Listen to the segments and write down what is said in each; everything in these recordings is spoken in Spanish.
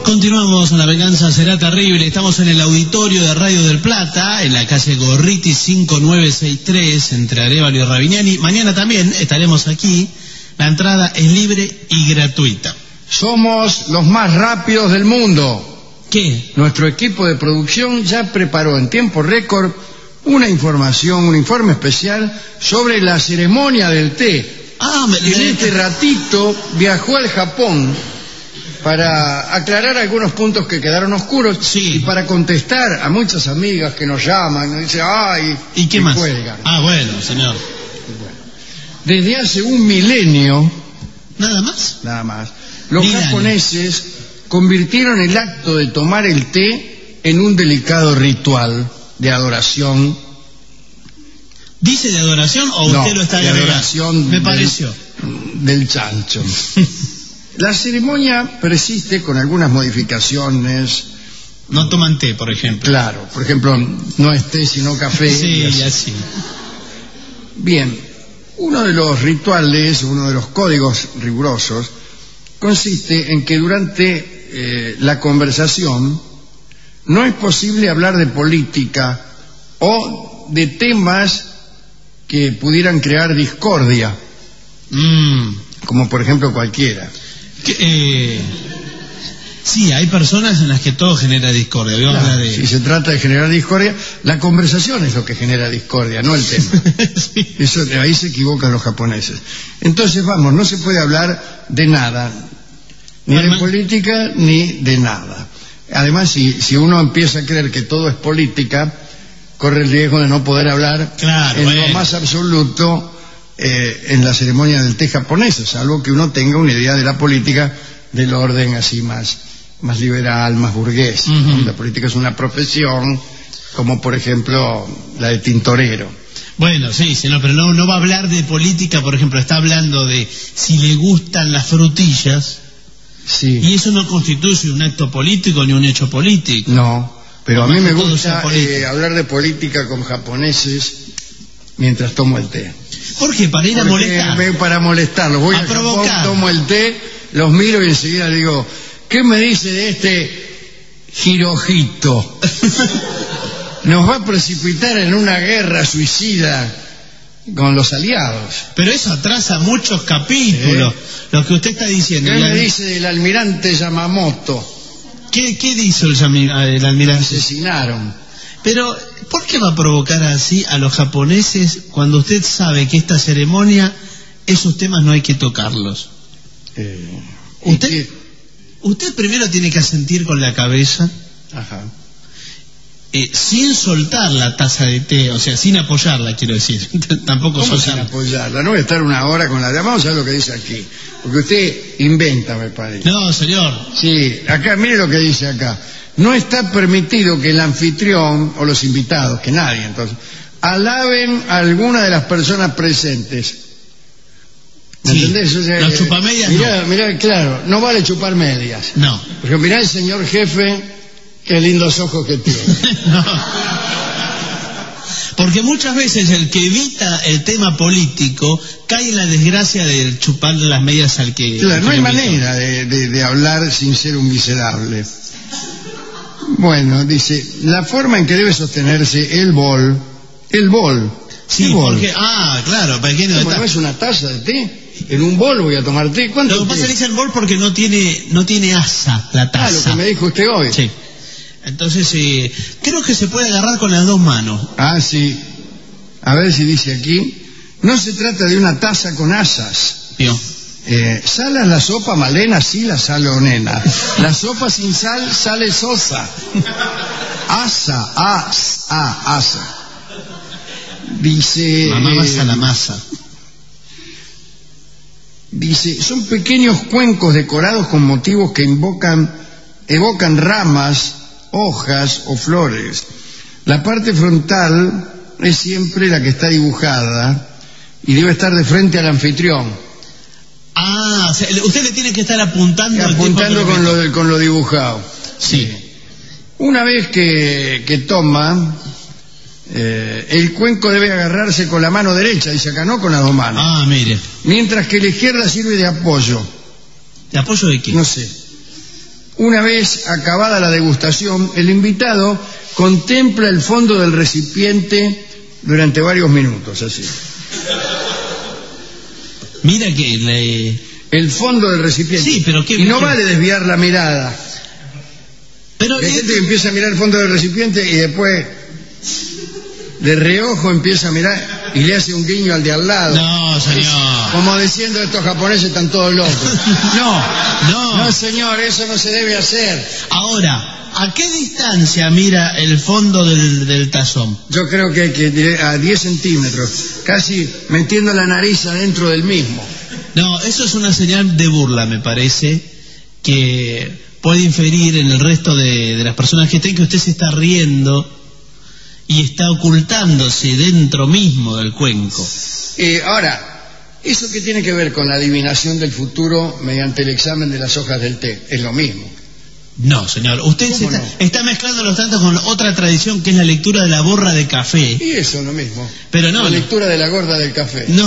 Continuamos, La Venganza Será Terrible. Estamos en el auditorio de Radio del Plata, en la calle Gorriti 5963, entre Arévalo y Ravignani. Mañana también estaremos aquí. La entrada es libre y gratuita. Somos los más rápidos del mundo. ¿Qué? Nuestro equipo de producción ya preparó en tiempo récord un informe especial sobre la ceremonia del té. En este ratito viajó al Japón para aclarar algunos puntos que quedaron oscuros, sí, y para contestar a muchas amigas que nos llaman, nos dicen, ¡ay! ¿Y qué más? Cuelgan. Bueno, señor. Desde hace un milenio, ¿Nada más? los japoneses convirtieron el acto de tomar el té en un delicado ritual de adoración. ¿Dice de adoración o usted lo está agregando? De adoración. Me pareció. Del chancho. La ceremonia persiste con algunas modificaciones. No toman té, por ejemplo. Claro, por ejemplo, no es té sino café. Sí, así. Bien, uno de los rituales, uno de los códigos rigurosos, consiste en que durante la conversación no es posible hablar de política o de temas que pudieran crear discordia, como por ejemplo cualquiera. Sí, hay personas en las que todo genera discordia. Claro, si se trata de generar discordia, la conversación es lo que genera discordia, no el tema. Sí. Eso, ahí se equivocan los japoneses. Entonces, no se puede hablar de nada, ni de política ni de nada. Además, si uno empieza a creer que todo es política, corre el riesgo de no poder hablar lo más absoluto en la ceremonia del té japonesa, salvo que uno tenga una idea de la política del orden así más liberal, más burgués. La política es una profesión, como por ejemplo la de tintorero. Bueno, sí, pero no va a hablar de política, por ejemplo, está hablando de si le gustan las frutillas. Sí. Y eso no constituye un acto político ni un hecho político. No, pero a mí me gusta hablar de política con japoneses mientras tomo el té. ¿Por qué? ¿Para ir a molestar? Para molestarlos. Voy a provocar. Japón, tomo el té, los miro y enseguida digo, ¿qué me dice de este Hirohito? Nos va a precipitar en una guerra suicida con los aliados. Pero eso atrasa muchos capítulos. Lo que usted está diciendo. ¿Qué me dice del almirante Yamamoto? ¿Qué hizo el almirante? Asesinaron. Pero, ¿por qué va a provocar así a los japoneses cuando usted sabe que esta ceremonia, esos temas no hay que tocarlos? Usted primero tiene que asentir con la cabeza. Ajá. Sin soltar la taza de té, o sea, sin apoyarla, quiero decir. Tampoco ¿Cómo sin apoyarla? No voy a estar una hora con la... Vamos a ver lo que dice aquí, porque usted inventa, me parece. No, señor. Sí, acá, mire lo que dice acá. No está permitido que el anfitrión o los invitados, que nadie entonces, alaben a alguna de las personas presentes. ¿Me entendés? O sea, los chupamedias mirá, claro, no vale chupar medias. No. Porque mirá el señor jefe, qué lindos ojos que tiene. No. Porque muchas veces el que evita el tema político cae en la desgracia de chupar las medias al que... Claro, no hay manera de hablar sin ser un miserable. Bueno, dice, la forma en que debe sostenerse el bol. Sí, porque... claro, ¿para qué no es una taza de té? En un bol voy a tomar té. ¿Cuánto Lo que pasa es que dice el bol porque no tiene asa la taza. Lo que me dijo usted hoy. Sí. Entonces, creo que se puede agarrar con las dos manos. Sí. A ver si dice aquí. No se trata de una taza con asas. Salas la sopa, Malena, sí la salonena. La sopa sin sal sale sosa. Asa. Dice... Mamá masa la masa. Dice, son pequeños cuencos decorados con motivos que evocan ramas, hojas o flores. La parte frontal es siempre la que está dibujada y debe estar de frente al anfitrión. O sea, usted le tiene que estar apuntando con lo dibujado. Sí. Una vez que toma, el cuenco debe agarrarse con la mano derecha, dice acá, no con las dos manos. Mire. Mientras que la izquierda sirve de apoyo. ¿De apoyo de qué? No sé. Una vez acabada la degustación, el invitado contempla el fondo del recipiente durante varios minutos, así. Mira que el fondo del recipiente. Sí, pero y no vale desviar la mirada. Pero hay gente que empieza a mirar el fondo del recipiente y después de reojo empieza a mirar y le hace un guiño al de al lado. No, señor. Como diciendo, estos japoneses están todos locos. No, señor, eso no se debe hacer. Ahora, ¿a qué distancia mira el fondo del tazón? Yo creo que hay que a 10 centímetros, casi metiendo la nariz adentro del mismo. No, eso es una señal de burla, me parece, que puede inferir en el resto de las personas que estén que usted se está riendo y está ocultándose dentro mismo del cuenco. Ahora, ¿eso qué tiene que ver con la adivinación del futuro mediante el examen de las hojas del té? Es lo mismo. No, señor. Usted está mezclando los tantos con otra tradición que es la lectura de la borra de café. Y eso es lo mismo. Pero no. La lectura de la gorda del café. No.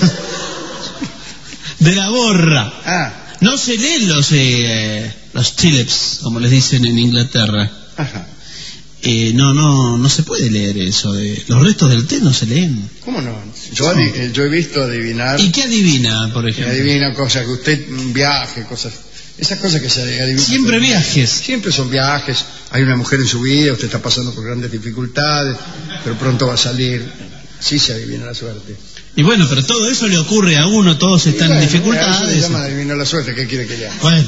De la borra. Ah. No se leen los tulips, como les dicen en Inglaterra. Ajá. No se puede leer eso. Los restos del té no se leen. ¿Cómo no? Yo he visto adivinar. ¿Y qué adivina, por ejemplo? Adivina cosas que usted viaje, cosas. Esas cosas que se adivinan. Siempre viajes. Siempre son viajes. Hay una mujer en su vida, usted está pasando por grandes dificultades, pero pronto va a salir. Sí se adivina la suerte. Y bueno, pero todo eso le ocurre a uno, todos están en dificultades. Eso se llama adivinar la suerte, ¿qué quiere que le haga? Bueno.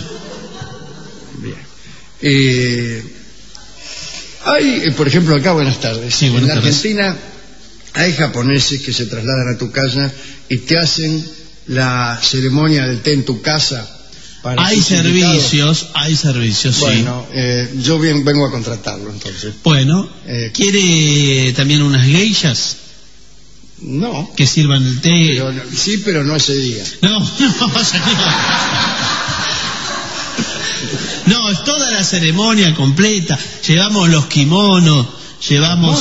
Bien. Hay, por ejemplo, acá, buenas tardes. Sí, buenas tardes. En Argentina hay japoneses que se trasladan a tu casa y te hacen la ceremonia del té en tu casa. Hay servicios, sí. Bueno, yo vengo a contratarlo entonces. Bueno, ¿quiere también unas geishas? No. Que sirvan el té. Sí, pero no ese día. No, señor. No, es toda la ceremonia completa. Llevamos los kimonos, llevamos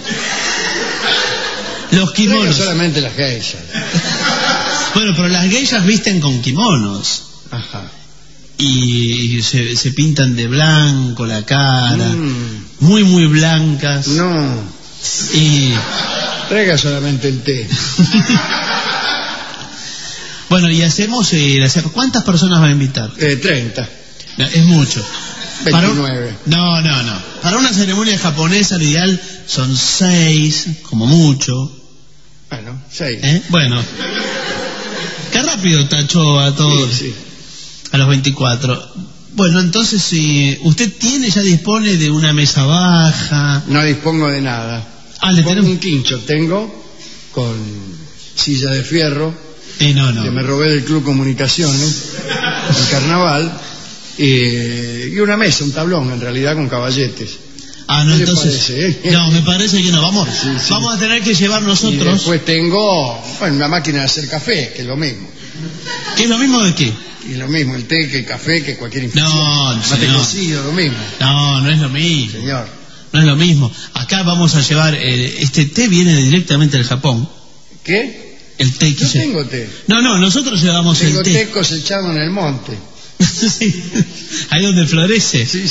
los kimonos. No solamente las geishas. Bueno, pero las geishas visten con kimonos. Ajá. Y se pintan de blanco la cara, muy, muy blancas. No. Y traiga solamente el té. Bueno, y hacemos ¿cuántas personas va a invitar? 30. Es mucho. 29. No. Para una ceremonia japonesa lo ideal son 6, como mucho. Bueno, 6. Bueno. Qué rápido tachó a todos. Sí. A los 24. Bueno, entonces, ¿usted dispone de una mesa baja? No dispongo de nada. Un quincho tengo con silla de fierro que me robé del Club Comunicaciones en Carnaval y una mesa, un tablón en realidad con caballetes. No, entonces no, me parece que no. Vamos a tener que llevar nosotros. Y después tengo una máquina de hacer café, que es lo mismo. ¿Qué es lo mismo de qué? Y lo mismo el té que el café que cualquier infusión. Mate cocido, lo mismo. No es lo mismo. Señor. No es lo mismo. Acá vamos a llevar este té viene directamente del Japón. ¿Qué? El té que yo tengo té. No, nosotros llevamos el té. Tengo té cosechado en el monte. Sí. Ahí donde florece. Sí.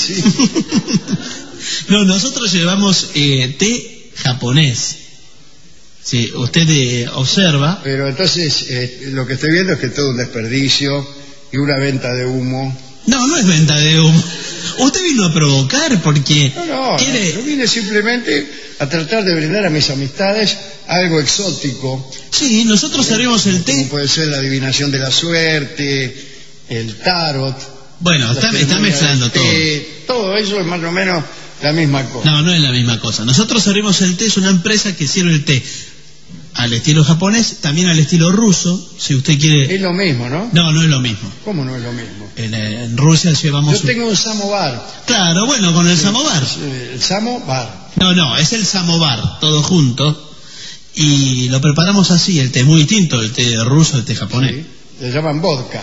No, nosotros llevamos té japonés. Sí, usted observa. Pero entonces lo que estoy viendo es que es todo un desperdicio y una venta de humo. No es venta de humo. Usted vino a provocar porque yo vine simplemente a tratar de brindar a mis amistades algo exótico. Sí, nosotros servimos el té. Como puede ser la adivinación de la suerte, el tarot. Bueno, está mezclando todo. Todo eso es más o menos la misma cosa. No es la misma cosa. Nosotros servimos el té, es una empresa que sirve el té al estilo japonés, también al estilo ruso, si usted quiere. Es lo mismo, ¿no? No es lo mismo. ¿Cómo no es lo mismo? En Rusia llevamos... Yo tengo un samovar. Claro, bueno, con el samovar. El samovar. No, es el samovar, todo junto. Y lo preparamos así, el té es muy distinto, el té ruso, el té japonés. Sí, le llaman vodka.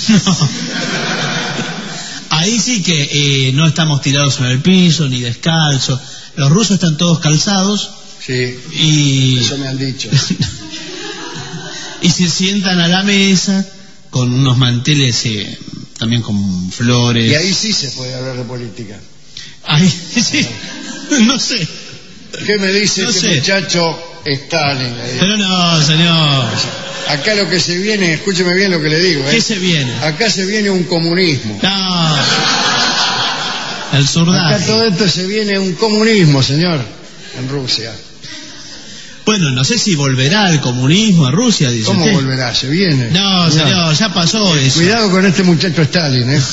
Ahí sí que no estamos tirados en el piso, ni descalzos. Los rusos están todos calzados. Sí, eso me han dicho. Y se sientan a la mesa con unos manteles también con flores. Y ahí sí se puede hablar de política. Ahí sí, no sé. ¿Qué me dice No este sé. muchacho Stalin? Pero no, señor. Acá lo que se viene, escúcheme bien lo que le digo. ¿Qué se viene? Acá se viene un comunismo. No. El Acá surdaje. todo esto se viene un comunismo, señor, en Rusia. Bueno, no sé si volverá el comunismo a Rusia, dice ¿Cómo usted. volverá? Se viene. No, señor, ya pasó eso. Cuidado con este muchacho Stalin, ¿eh?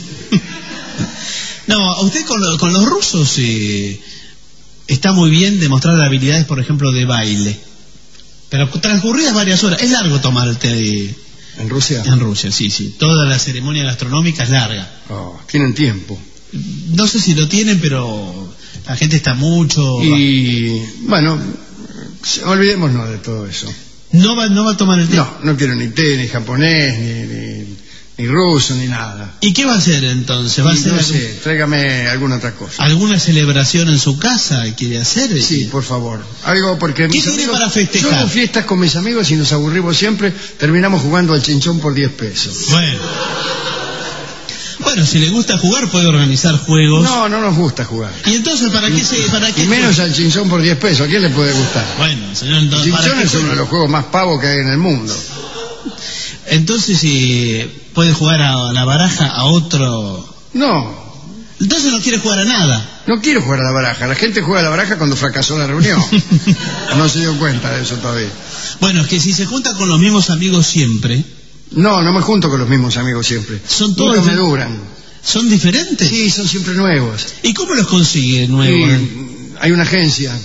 No, usted con los rusos está muy bien demostrar habilidades, por ejemplo, de baile. Pero transcurridas varias horas. Es largo tomar el té ¿En Rusia? en Rusia, sí, sí. Toda la ceremonia gastronómica es larga. Oh, tienen tiempo. No sé si lo tienen, pero la gente está mucho... Y bueno, olvidémonos de todo eso. ¿No va a tomar el té? No quiero ni té, ni japonés, ni ruso, ni nada. ¿Y qué va a hacer entonces? ¿Va a Y hacer no sé, tráigame alguna otra cosa. alguna celebración en su casa? ¿Quiere hacer? Sí, por favor. Algo porque ¿Qué mis tiene amigos, para festejar? yo hago fiestas con mis amigos y nos aburrimos siempre, terminamos jugando al chinchón por 10 pesos. Bueno, si le gusta jugar puede organizar juegos. No nos gusta jugar. ¿Y entonces para qué Y menos al chinchón por 10 pesos. ¿A quién le puede gustar? Bueno, señor, El entonces ¿para chinchón qué es uno de juega? los juegos más pavos que hay en el mundo. Entonces si puede jugar a la baraja a otro... No Entonces no quiere jugar a nada. quiero jugar a la baraja. La gente juega a la baraja cuando fracasó la reunión. No se dio cuenta de eso todavía. Bueno, es que si se junta con los mismos amigos siempre, No me junto con los mismos amigos siempre. Son todos Nunca me de- duran. ¿son diferentes? Sí, son siempre nuevos. ¿Y cómo los consigue nuevos? Y hay una agencia.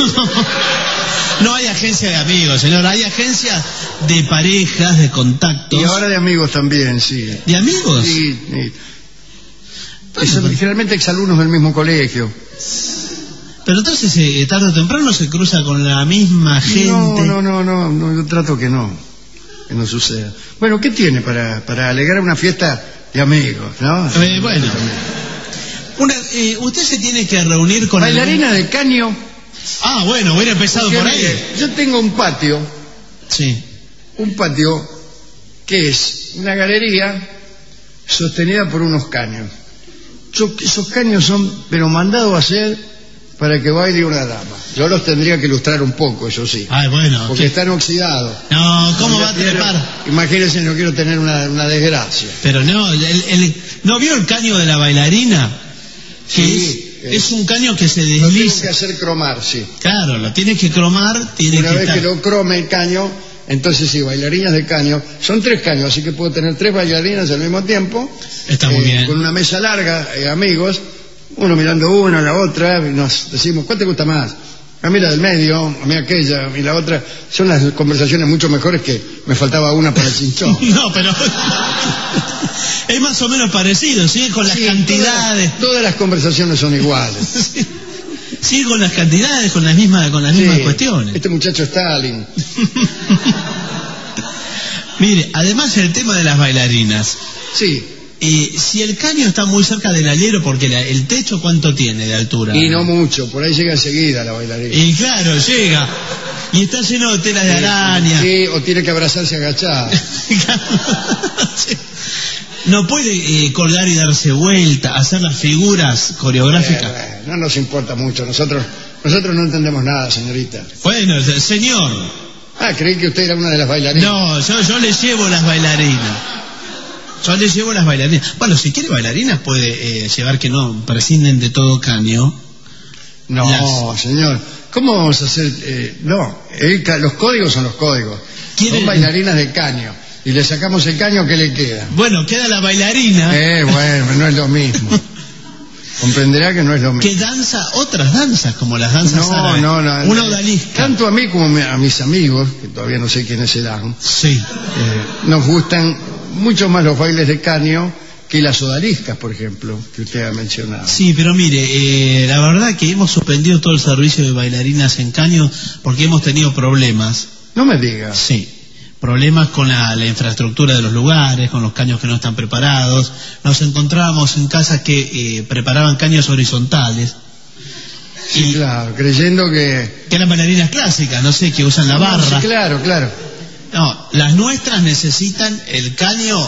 No hay agencia de amigos, señor, hay agencia de parejas, de contactos. Y ahora de amigos también, sí. ¿De amigos? Sí. Y son generalmente exalumnos del mismo colegio. Pero entonces tarde o temprano se cruza con la misma gente. No, yo trato que no suceda. Bueno, ¿qué tiene para alegrar una fiesta de amigos, no? Bueno, usted se tiene que reunir con... Bailarina de caño. Ah, bueno, hubiera empezado Porque, por ahí. mire, yo tengo un patio que es una galería sostenida por unos caños. Esos caños son, pero mandados a hacer para que baile una dama. Yo los tendría que ilustrar un poco, eso sí. Ay, bueno. Porque están oxidados. No, ¿cómo va a trepar? Imagínense, no quiero tener una desgracia. Pero no, ¿no vio el caño de la bailarina? Que Sí, es un caño que se Lo tengo que desliza. hacer cromar, sí. Claro, lo tiene que cromar, tiene Una que vez estar... que lo crome el caño, entonces sí, bailarinas de caño. Son 3 caños, así que puedo tener 3 bailarinas al mismo tiempo. Está muy bien. Con una mesa larga, amigos, uno mirando una a la otra, y nos decimos, ¿cuál te gusta más? A mí la del medio, a mí aquella, y la otra. Son las conversaciones mucho mejores que me faltaba una para el chinchón. No, pero es más o menos parecido, ¿sí? Con las Sí, cantidades. Todas las conversaciones son iguales. Sí, con las cantidades, con las mismas Sí. cuestiones. Este muchacho Stalin. Mire, además el tema de las bailarinas. Sí. Si el caño está muy cerca del alero, porque el techo, ¿cuánto tiene de altura? Y no mucho, por ahí llega enseguida la bailarina. Y claro, llega. Y está lleno de telas de araña. Sí, o tiene que abrazarse agachada. Sí. No puede colgar y darse vuelta, hacer las figuras coreográficas. No nos importa mucho, nosotros no entendemos nada, señorita. Bueno, señor. Creí que usted era una de las bailarinas. No, yo le llevo las bailarinas. Bueno, si quiere bailarinas puede llevar que no prescinden de todo caño. No, señor. ¿Cómo vamos a hacer? Los códigos son los códigos. Son bailarinas de caño. Y le sacamos el caño, ¿qué le queda? Bueno, queda la bailarina. Bueno, no es lo mismo. Comprenderá que no es lo mismo. Que danza otras danzas, como las danzas árabes. No. Una odalisca. Tanto a mí como a mis amigos, que todavía no sé quiénes serán, Sí. nos gustan mucho más los bailes de caño que las odaliscas, por ejemplo, que usted ha mencionado. Sí, pero mire, la verdad que hemos suspendido todo el servicio de bailarinas en caño porque hemos tenido problemas. No me diga. Sí. Problemas con la infraestructura de los lugares, con los caños que no están preparados. Nos encontrábamos en casas que preparaban caños horizontales. Sí, claro, creyendo que eran bailarinas clásicas, no sé, que usan la barra. Sí, claro. No, las nuestras necesitan el caño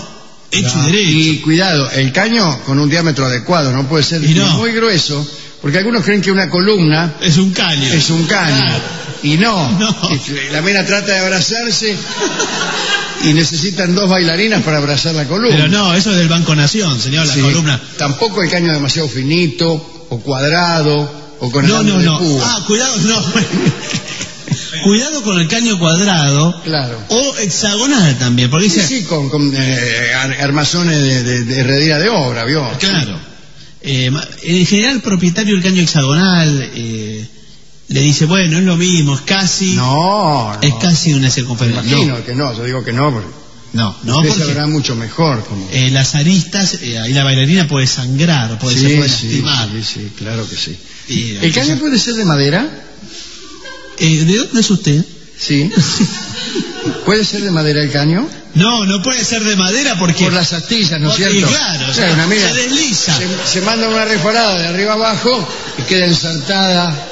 hecho y derecho. Y cuidado, el caño con un diámetro adecuado, no puede ser muy grueso, porque algunos creen que una columna es un caño. Claro. Y no. La mina trata de abrazarse y necesitan 2 bailarinas para abrazar la columna. Pero no, eso es del Banco Nación, señor, la columna. Tampoco el caño demasiado finito, o cuadrado, o con No. Cuidado, no. Cuidado con el caño cuadrado. Claro. O hexagonal también, porque dice... Sí, con armazones de herrería de obra, ¿vio? Claro. En general, el propietario del caño hexagonal le dice, bueno, es lo mismo, es casi... No. Es casi una circunferencia. Imagino que no, yo digo que no, porque... No, porque sabrá mucho mejor. Las aristas, ahí la bailarina puede sangrar, puede lastimar. Sí, claro que sí. ¿El caño puede ser de madera? ¿De dónde es usted? Sí. ¿Puede ser de madera el caño? No puede ser de madera porque... Por las astillas, ¿no es cierto? Claro, una amiga se desliza. Se manda una reparada de arriba abajo y queda ensartada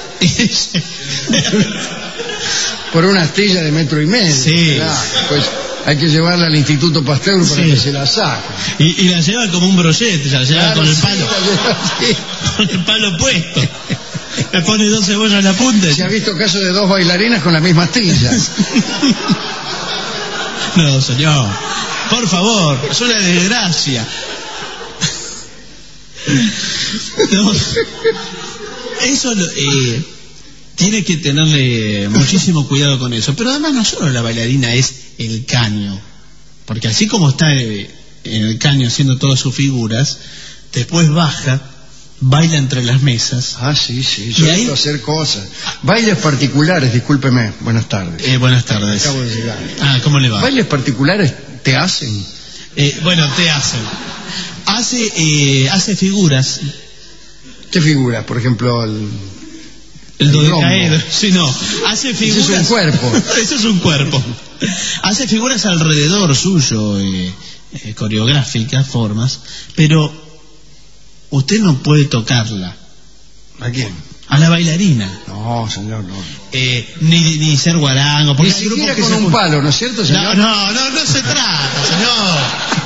por una astilla de 1,5 metros. Sí. Claro, pues hay que llevarla al Instituto Pasteur para que se la saque. Y la lleva como un brochete, la lleva con el palo. Con el palo puesto. Le pone 2 cebollas en la punta. Se ha visto casos de 2 bailarinas con la misma astilla. No, señor. Por favor, es una desgracia. No. Eso tiene que tenerle muchísimo cuidado con eso. Pero además no solo la bailarina es el caño. Porque así como está en el caño haciendo todas sus figuras, después baja, baila entre las mesas. Sí, yo he visto hacer cosas. Bailes particulares, discúlpeme. Buenas tardes. Buenas tardes. Acabo de llegar. ¿Cómo le va? ¿Bailes particulares te hacen? Te hacen. Hace figuras. ¿Qué figuras? Por ejemplo, el dodecaedro. Sí, no. Hace figuras. Eso es un cuerpo. Eso es un cuerpo. Hace figuras alrededor suyo, coreográficas, formas, pero usted no puede tocarla. ¿A quién? A la bailarina. No, señor, no. Ni ser guarango. Ni siquiera con un palo, ¿no es cierto, señor? No se trata, señor.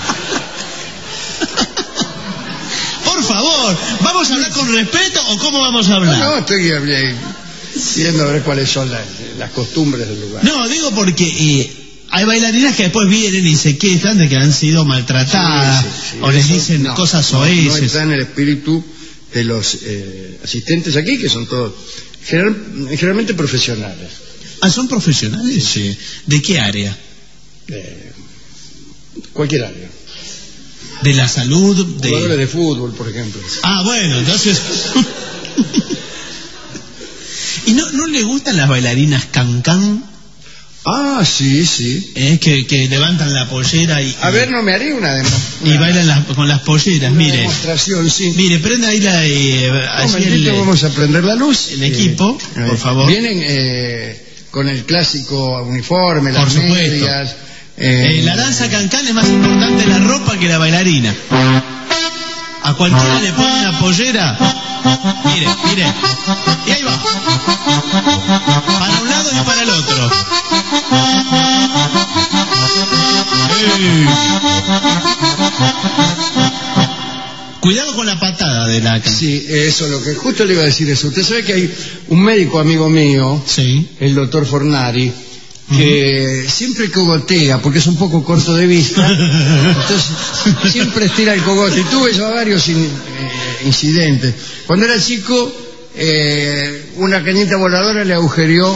Por favor, ¿vamos a hablar con respeto o cómo vamos a hablar? No, estoy viendo a ver cuáles son las costumbres del lugar. No, digo porque hay bailarinas que después vienen y se quejan de que han sido maltratadas o les dicen cosas soeces. No está en el espíritu de los asistentes aquí, que son todos generalmente profesionales. ¿Son profesionales? Sí. ¿De qué área? Cualquier área. ¿De la salud? Jugadores de fútbol, por ejemplo. Bueno, entonces... ¿Y no le gustan las bailarinas cancán? Sí. Que levantan la pollera y... A ver, no me haría una y bailan con las polleras, mire. Demostración, sí. Mire, prenda ahí vamos a prender la luz. El equipo, por favor. Vienen con el clásico uniforme, las por supuesto. medias... la danza cancán es más importante la ropa que la bailarina. A cualquiera le ponen una pollera. Mire. Y ahí va. Para un lado y para el otro. Cuidado con la patada de la canción. Sí, eso, lo que justo le iba a decir eso. Usted sabe que hay un médico amigo mío, el doctor Fornari, que siempre cogotea, porque es un poco corto de vista, entonces siempre estira el cogote. Y tuve ya varios incidentes. Cuando era chico, una cañita voladora le agujerió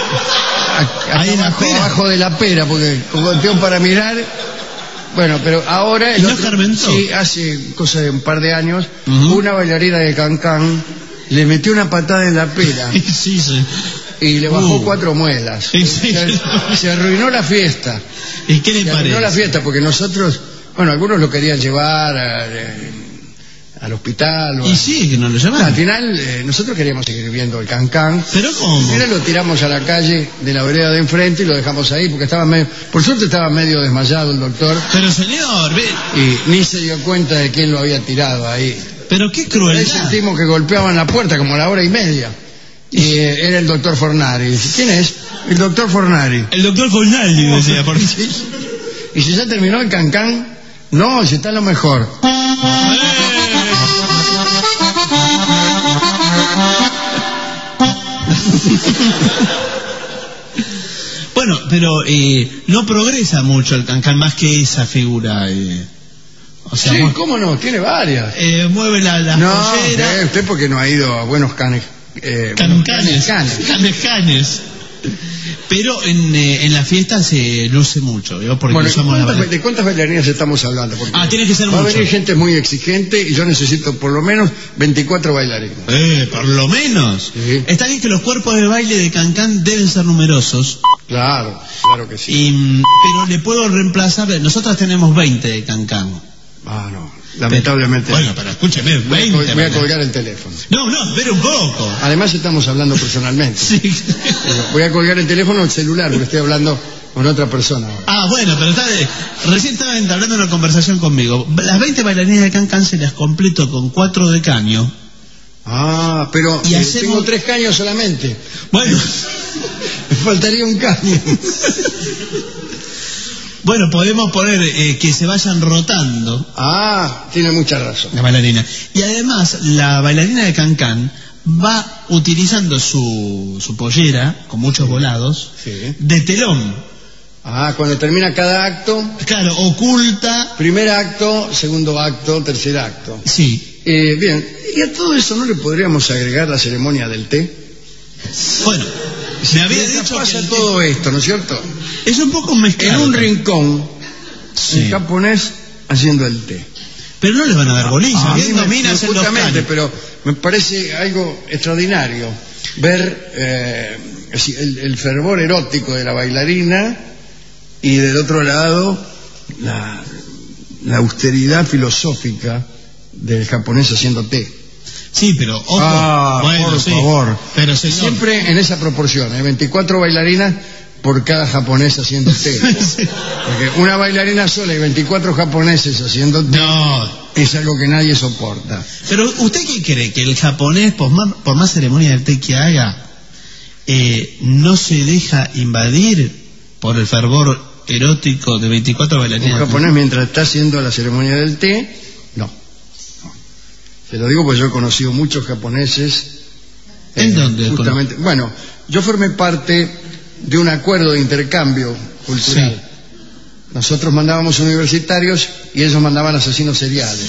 abajo de la pera, porque cogoteó para mirar. Bueno, pero ahora... hace cosa de un par de años, una bailarina de cancán le metió una patada en la pera. Y le bajó 4 muelas. Se arruinó la fiesta. ¿Y qué le parece? Se arruinó la fiesta porque nosotros, algunos lo querían llevar al hospital. Que no lo llevaron. Al final, nosotros queríamos seguir viendo el cancán. ¿Pero cómo? Al final lo tiramos a la calle de la vereda de enfrente y lo dejamos ahí porque estaba por suerte estaba medio desmayado el doctor. Pero señor, y ni se dio cuenta de quién lo había tirado ahí. Pero qué crueldad. Ahí sentimos que golpeaban la puerta como a la 1:30. Y era el doctor Fornari. ¿Quién es? El doctor Fornari. El doctor Fornari, decía. Y si ya terminó el cancán, No, si está lo mejor. Bueno, pero no progresa mucho el cancán más que esa figura. O sea, sí, ¿cómo no? Tiene varias. Mueve las polleras. Usted porque no ha ido a buenos canes. Canes. Pero en la fiesta se luce mucho, ¿no? Porque bueno, ¿de cuántas bailarinas estamos hablando? Porque tiene que ser mucho. Va a venir gente muy exigente y yo necesito por lo menos 24 bailarinas. ¿Por lo menos? Sí. Está bien que los cuerpos de baile de cancán deben ser numerosos. Claro que sí. Pero le puedo reemplazar, nosotros tenemos 20 de cancán. No, lamentablemente. Bueno, pero escúcheme, 20. Voy a colgar el teléfono. No, espere un poco. Además estamos hablando personalmente. Sí. Voy a colgar el teléfono o el celular porque estoy hablando con otra persona ahora. Bueno, pero recién estaba entablando una conversación conmigo. Las 20 bailarinas de cancán se las completo con 4 de caño. Pero tengo 3 caños solamente. Bueno. Me faltaría un caño. Bueno, podemos poner que se vayan rotando. Tiene mucha razón. La bailarina. Y además, la bailarina de cancán va utilizando su pollera, con muchos volados, de telón. Cuando termina cada acto. Claro, oculta. Primer acto, segundo acto, tercer acto. Sí. Bien, ¿y a todo eso no le podríamos agregar la ceremonia del té? Bueno, me había dicho pasa todo esto, ¿no es cierto? Es un poco mezclado. En un rincón, un japonés haciendo el té. Pero no le van a dar bolilla, viendo minas en los caños. Pero me parece algo extraordinario ver el fervor erótico de la bailarina y del otro lado la austeridad filosófica del japonés haciendo té. Sí, pero ojo, por favor. Pero señor, siempre en esa proporción, 24 bailarinas por cada japonés haciendo té. Porque una bailarina sola y 24 japoneses haciendo té es algo que nadie soporta. Pero ¿usted qué cree? ¿Que el japonés, por más ceremonia del té que haga, no se deja invadir por el fervor erótico de 24 bailarinas? Un japonés mientras está haciendo la ceremonia del té, no. Te lo digo porque yo he conocido muchos japoneses. ¿En dónde? Justamente, bueno, yo formé parte de un acuerdo de intercambio cultural. Sí. Nosotros mandábamos universitarios y ellos mandaban asesinos seriales.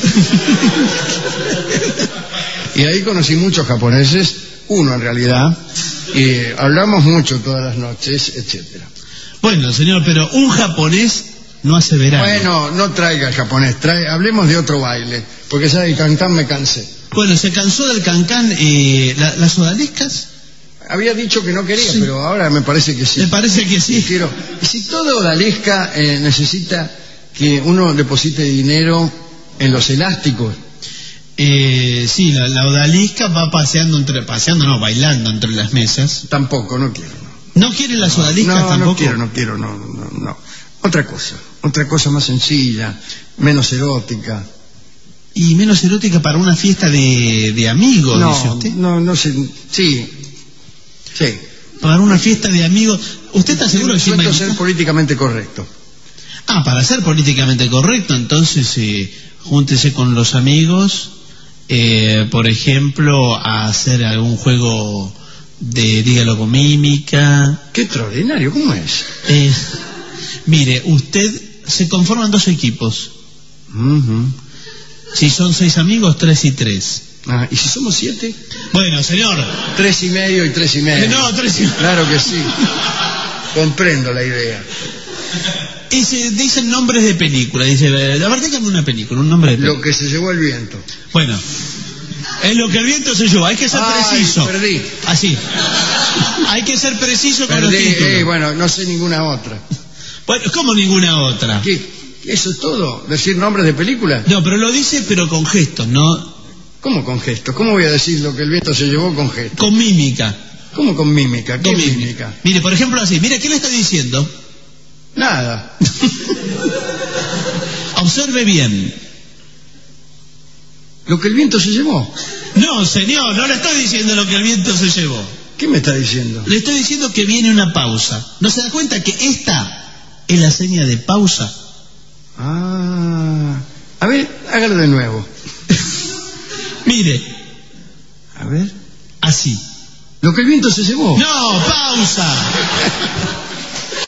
Y ahí conocí muchos japoneses, uno en realidad, y hablamos mucho todas las noches, etcétera. Bueno, señor, pero un japonés no hace verano. Bueno, no traiga el japonés, hablemos de otro baile, porque ya del cancán me cansé. Bueno, ¿se cansó del cancán las odaliscas? Había dicho que no quería, pero ahora me parece que sí. ¿Me parece que sí? Si toda odalisca necesita que uno deposite dinero en los elásticos. Sí, la odalisca va bailando entre las mesas. Tampoco, no quiero. ¿No quieren las odaliscas tampoco? No quiero. Otra cosa más sencilla, menos erótica. Y menos erótica para una fiesta de amigos, dice usted. No sé, sí. Para una fiesta de amigos, ¿usted está seguro que suelo ser políticamente correcto? Para ser políticamente correcto, entonces júntese con los amigos, por ejemplo, a hacer algún juego de dígalo con mímica. Qué extraordinario, ¿cómo es? Mire, usted se conforman 2 equipos. Si son 6 amigos, 3 y 3. ¿Y si somos 7? Bueno, señor. 3 y medio y 3 y medio. No, 3 y medio. Claro que sí. Comprendo la idea. Y se dicen nombres de película. Dice, la verdad que es una película, un nombre de película. Lo que se llevó el viento. Bueno, es lo que el viento se llevó. Hay que ser preciso. Perdí. Así. Hay que ser preciso con los títulos. Bueno, no sé ninguna otra. Bueno, ¿cómo ninguna otra? ¿Qué? ¿Eso es todo? ¿Decir nombres de películas? No, pero lo dice pero con gestos, ¿no? ¿Cómo con gestos? ¿Cómo voy a decir lo que el viento se llevó con gestos? Con mímica. ¿Cómo con mímica? ¿Qué mímica? Mire, por ejemplo así, mire, ¿qué le está diciendo? Nada. Observe bien. ¿Lo que el viento se llevó? No, señor, no le estoy diciendo lo que el viento se llevó. ¿Qué me está diciendo? Le estoy diciendo que viene una pausa. ¿No se da cuenta que esta es la seña de pausa? A ver, hágalo de nuevo. Mire. A ver. Así. Lo que el viento se llevó. No, pausa.